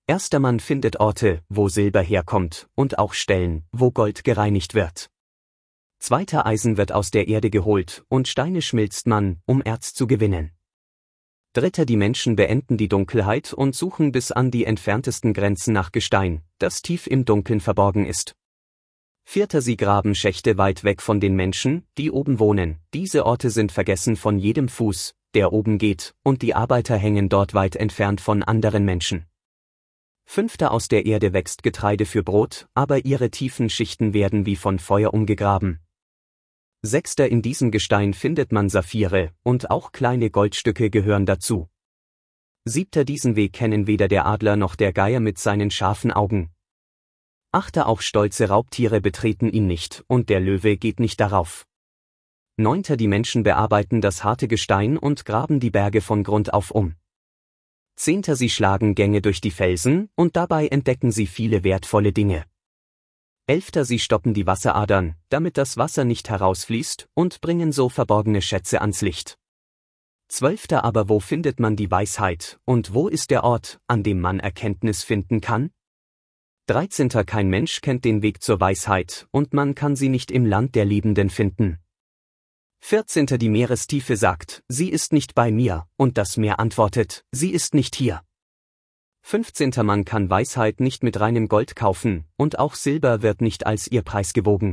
Erster Mann findet Orte, wo Silber herkommt, und auch Stellen, wo Gold gereinigt wird. Zweiter Eisen wird aus der Erde geholt, und Steine schmilzt man, um Erz zu gewinnen. Dritter die Menschen beenden die Dunkelheit und suchen bis an die entferntesten Grenzen nach Gestein, das tief im Dunkeln verborgen ist. Vierter sie graben Schächte weit weg von den Menschen, die oben wohnen, diese Orte sind vergessen von jedem Fuß, der oben geht, und die Arbeiter hängen dort weit entfernt von anderen Menschen. Fünfter aus der Erde wächst Getreide für Brot, aber ihre tiefen Schichten werden wie von Feuer umgegraben. Sechster in diesem Gestein findet man Saphire, und auch kleine Goldstücke gehören dazu. Siebter diesen Weg kennen weder der Adler noch der Geier mit seinen scharfen Augen. Achter auch stolze Raubtiere betreten ihn nicht, und der Löwe geht nicht darauf. Neunter die Menschen bearbeiten das harte Gestein und graben die Berge von Grund auf um. Zehnter sie schlagen Gänge durch die Felsen, und dabei entdecken sie viele wertvolle Dinge. Elfter sie stoppen die Wasseradern, damit das Wasser nicht herausfließt, und bringen so verborgene Schätze ans Licht. Zwölfter aber wo findet man die Weisheit, und wo ist der Ort, an dem man Erkenntnis finden kann? 13. kein Mensch kennt den Weg zur Weisheit, und man kann sie nicht im Land der Lebenden finden. 14. die Meerestiefe sagt, sie ist nicht bei mir, und das Meer antwortet, sie ist nicht hier. 15. man kann Weisheit nicht mit reinem Gold kaufen, und auch Silber wird nicht als ihr Preis gewogen.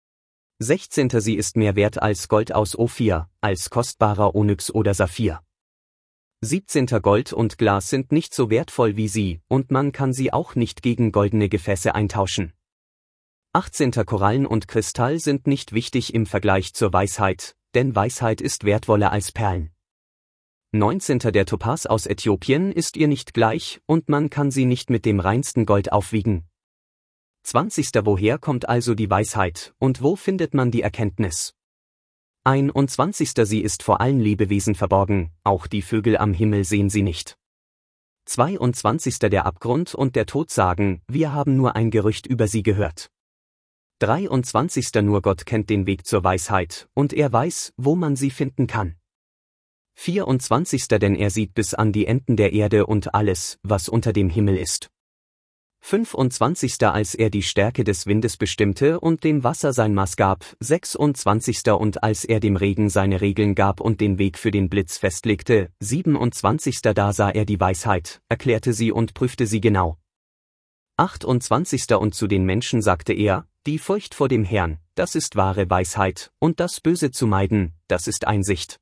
16. sie ist mehr wert als Gold aus Ophir, als kostbarer Onyx oder Saphir. 17. Gold und Glas sind nicht so wertvoll wie sie, und man kann sie auch nicht gegen goldene Gefäße eintauschen. 18. Korallen und Kristall sind nicht wichtig im Vergleich zur Weisheit, denn Weisheit ist wertvoller als Perlen. 19. der Topas aus Äthiopien ist ihr nicht gleich, und man kann sie nicht mit dem reinsten Gold aufwiegen. 20. woher kommt also die Weisheit, und wo findet man die Erkenntnis? 21. sie ist vor allen Lebewesen verborgen, auch die Vögel am Himmel sehen sie nicht. 22. der Abgrund und der Tod sagen, wir haben nur ein Gerücht über sie gehört. 23. nur Gott kennt den Weg zur Weisheit, und er weiß, wo man sie finden kann. 24. denn er sieht bis an die Enden der Erde und alles, was unter dem Himmel ist. 25. als er die Stärke des Windes bestimmte und dem Wasser sein Maß gab. 26. und als er dem Regen seine Regeln gab und den Weg für den Blitz festlegte. 27. da sah er die Weisheit, erklärte sie und prüfte sie genau. 28. und zu den Menschen sagte er, die Furcht vor dem Herrn, das ist wahre Weisheit, und das Böse zu meiden, das ist Einsicht.